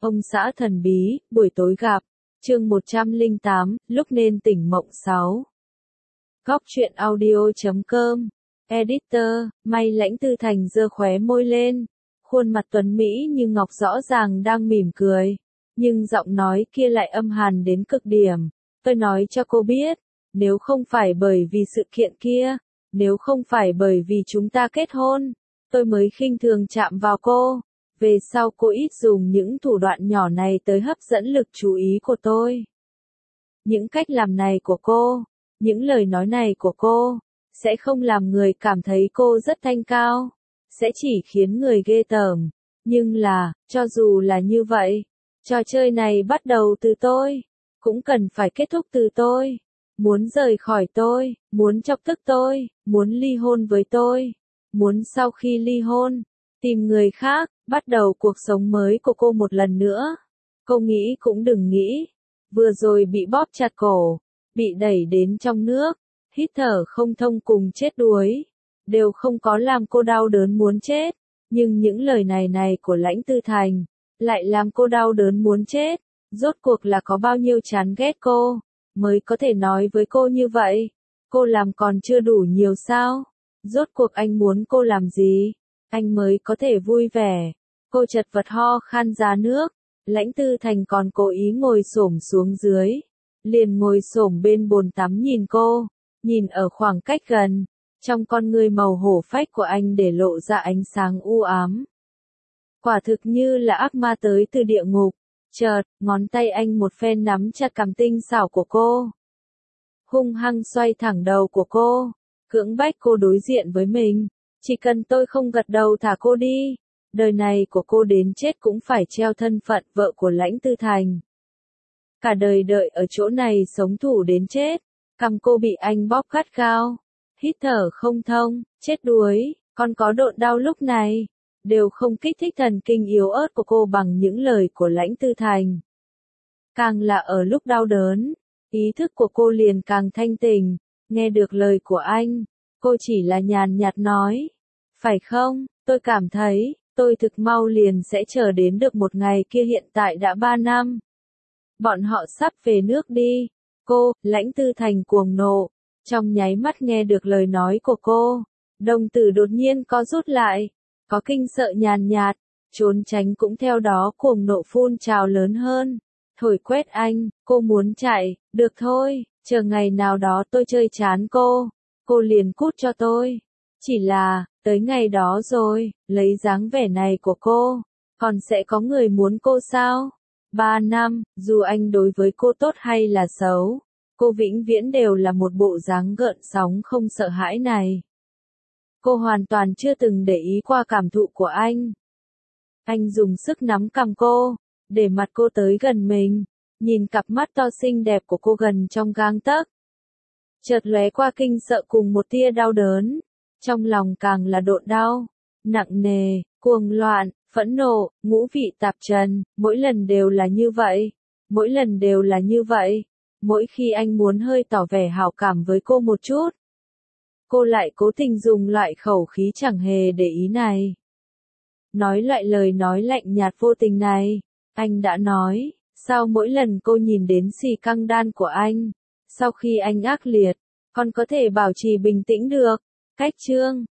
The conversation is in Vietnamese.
Ông xã thần bí, buổi tối gặp. Chương 108, lúc nên tỉnh mộng 6. Góc truyện audio.com. Editor, may Lãnh Tư Thành giơ khóe môi lên. Khuôn mặt tuấn mỹ như ngọc rõ ràng đang mỉm cười. Nhưng giọng nói kia lại âm hàn đến cực điểm. Tôi nói cho cô biết, nếu không phải bởi vì sự kiện kia, nếu không phải bởi vì chúng ta kết hôn, tôi mới khinh thường chạm vào cô. Về sau cô ít dùng những thủ đoạn nhỏ này tới hấp dẫn lực chú ý của tôi. Những cách làm này của cô, những lời nói này của cô, sẽ không làm người cảm thấy cô rất thanh cao, sẽ chỉ khiến người ghê tởm. Nhưng là, cho dù là như vậy, trò chơi này bắt đầu từ tôi, cũng cần phải kết thúc từ tôi. Muốn rời khỏi tôi, muốn chọc tức tôi, muốn ly hôn với tôi, muốn sau khi ly hôn, tìm người khác, bắt đầu cuộc sống mới của cô một lần nữa. Cô nghĩ cũng đừng nghĩ. Vừa rồi bị bóp chặt cổ, bị đẩy đến trong nước, hít thở không thông cùng chết đuối, đều không có làm cô đau đớn muốn chết. Nhưng những lời này của Lãnh Tư Thành, lại làm cô đau đớn muốn chết. Rốt cuộc là có bao nhiêu chán ghét cô, mới có thể nói với cô như vậy. Cô làm còn chưa đủ nhiều sao? Rốt cuộc anh muốn cô làm gì? Anh mới có thể vui vẻ. Cô chật vật ho khan ra nước. Lãnh Tư Thành còn cố ý ngồi xổm xuống dưới. Liền ngồi xổm bên bồn tắm nhìn cô. Nhìn ở khoảng cách gần. Trong con ngươi màu hổ phách của anh để lộ ra ánh sáng u ám. Quả thực như là ác ma tới từ địa ngục. Chợt, ngón tay anh một phen nắm chặt cằm tinh xảo của cô. Hung hăng xoay thẳng đầu của cô. Cưỡng bách cô đối diện với mình. Chỉ cần tôi không gật đầu thả cô đi, đời này của cô đến chết cũng phải treo thân phận vợ của Lãnh Tư Thành. Cả đời đợi ở chỗ này sống thủ đến chết. Cằm cô bị anh bóp gắt gao, hít thở không thông, chết đuối. Còn có độn đau lúc này, đều không kích thích thần kinh yếu ớt của cô bằng những lời của Lãnh Tư Thành. Càng là ở lúc đau đớn, ý thức của cô liền càng thanh tỉnh. Nghe được lời của anh, cô chỉ là nhàn nhạt nói. Phải không, tôi cảm thấy, tôi thực mau liền sẽ chờ đến được một ngày kia, hiện tại đã 3 năm. Bọn họ sắp về nước đi. Cô, Lãnh Tư Thành cuồng nộ. Trong nháy mắt nghe được lời nói của cô, đồng tử đột nhiên co rút lại. Có kinh sợ nhàn nhạt, trốn tránh cũng theo đó cuồng nộ phun trào lớn hơn. Thổi quét anh, cô muốn chạy, được thôi, chờ ngày nào đó tôi chơi chán cô liền cút cho tôi. Chỉ là, tới ngày đó rồi, lấy dáng vẻ này của cô, còn sẽ có người muốn cô sao? 3 năm, dù anh đối với cô tốt hay là xấu, cô vĩnh viễn đều là một bộ dáng gợn sóng không sợ hãi này. Cô hoàn toàn chưa từng để ý qua cảm thụ của anh. Anh dùng sức nắm cằm cô, để mặt cô tới gần mình, nhìn cặp mắt to xinh đẹp của cô gần trong gang tấc. Chợt lóe qua kinh sợ cùng một tia đau đớn, trong lòng càng là độn đau, nặng nề, cuồng loạn, phẫn nộ, ngũ vị tạp trần, mỗi lần đều là như vậy, mỗi lần đều là như vậy. Mỗi khi anh muốn hơi tỏ vẻ hảo cảm với cô một chút, cô lại cố tình dùng loại khẩu khí chẳng hề để ý này. Nói loại lời nói lạnh nhạt vô tình này. Anh đã nói, sao mỗi lần cô nhìn đến xì căng đan của anh, sau khi anh ác liệt, còn có thể bảo trì bình tĩnh được. Cách chương